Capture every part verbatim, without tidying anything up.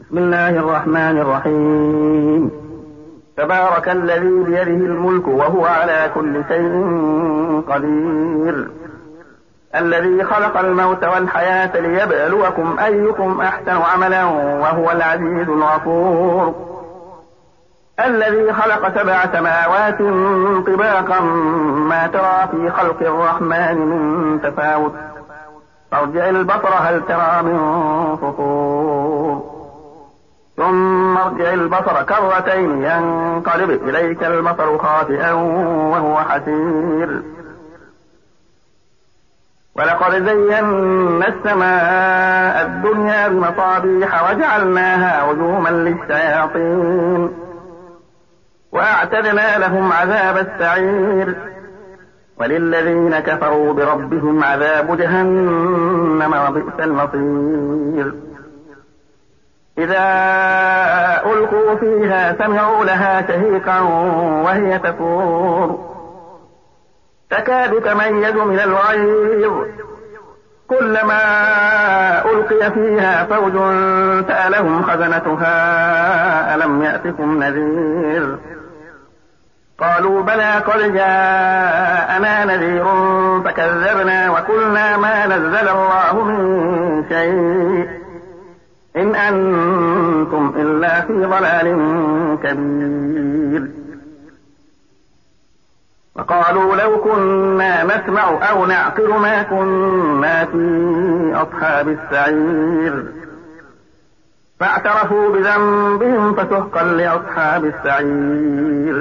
بسم الله الرحمن الرحيم. تبارك الذي بيده الملك وهو على كل شيء قدير، الذي خلق الموت والحياة ليبلوكم أيكم أحسن عملا وهو العزيز الغفور، الذي خلق سبع سماوات طباقا ما ترى في خلق الرحمن من تفاوت، فارجع البصر هل ترى من فطور، ثم ارجع البصر كرتين ينقلب إليك البصر خاسئا وهو حسير، ولقد زينا السماء الدنيا بمصابيح وجعلناها رجوما للشياطين وأعتدنا لهم عذاب السعير، وللذين كفروا بربهم عذاب جهنم وبئس المصير. إذا ألقوا فيها سمعوا لها شهيقا وهي تفور، تكاد تميز من الغيظ، كلما ألقي فيها فوج سألهم خزنتها ألم يأتكم نذير، قالوا بلى قد جاءنا نذير فكذبنا وقلنا ما نزل الله من شيء إن أنتم إلا في ضلال كبير. وقالوا لو كنا نسمع أو نعقل ما كنا في أصحاب السعير، فاعترفوا بذنبهم فسحقا لأصحاب السعير.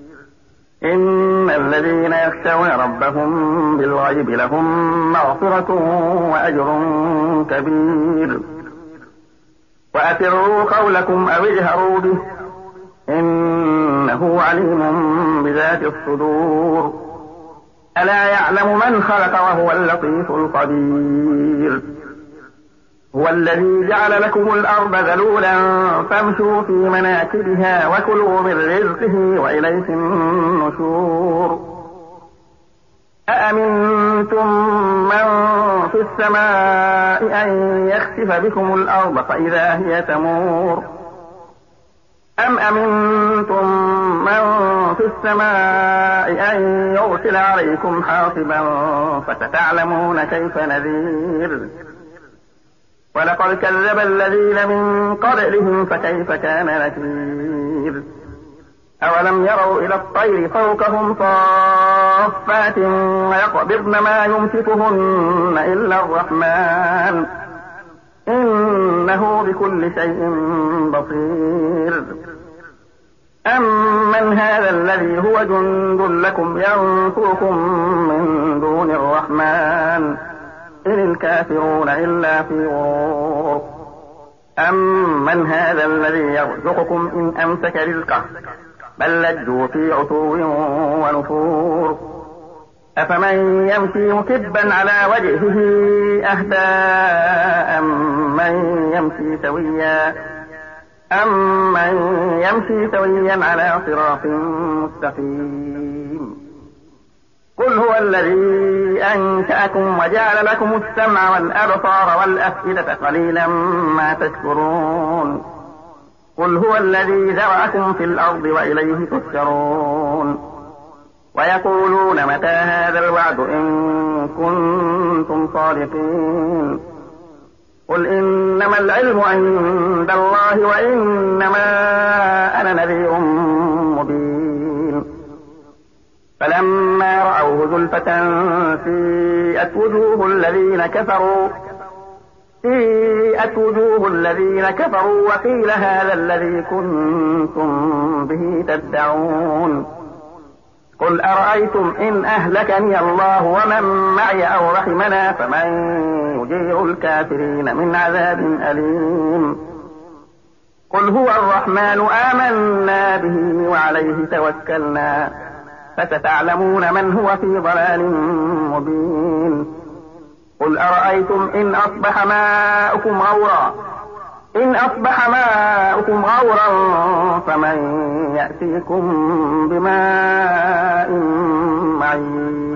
إن الذين يخشون ربهم بالغيب لهم مغفرة وأجر كبير. وأسروا قولكم أو اجهروا به إنه عليم بذات الصدور، ألا يعلم من خلق وهو اللطيف الخبير. هو الذي جعل لكم الأرض ذلولا فامشوا في مناكبها وكلوا من رزقه وإليه النشور. أأمنتم من في السماء أن يخسف بكم الأرض فإذا هي تمور، أم أمنتم من في السماء أن يرسل عليكم حاصبا فستعلمون كيف نذير. ولقد كذب الذين من قبلهم فكيف كان نكير. أولم يروا إلى الطير فوقهم صافات ويقبضن ما يمسكهن إلا الرحمن إنه بكل شيء بصير. أمن هذا الذي هو جند لكم ينصركم من دون الرحمن إن الكافرون إلا في غرور. أمن هذا الذي يرزقكم إن أمسك رزقه بل لجوا في عتو ونفور. أفمن يمشي مكبا على وجهه أهدى أمن يمشي سويا أمن يمشي سويا على صراط مستقيم. قل هو الذي أنشأكم وجعل لكم السمع والأبصار والأفئدة قليلا ما تشكرون. قل هو الذي ذرأكم في الأرض وإليه تحشرون. ويقولون متى هذا الوعد إن كنتم صادقين. قل إنما العلم عند الله وإنما أنا نذير مبين. فلما رأوه زلفة سيئت وجوه الذين كفروا سيئت وجوه الذين كفروا وقيل هذا الذي كنتم به تدعون. قل أرأيتم إن أهلكني الله ومن معي أو رحمنا فمن يجير الكافرين من عذاب أليم. قل هو الرحمن آمنا به وعليه توكلنا فستعلمون من هو في ضلال مبين. قل أرأيتم إن أصبح ماؤكم غورا إن أصبح ماؤكم غورا فمن يأتيكم بماء معين.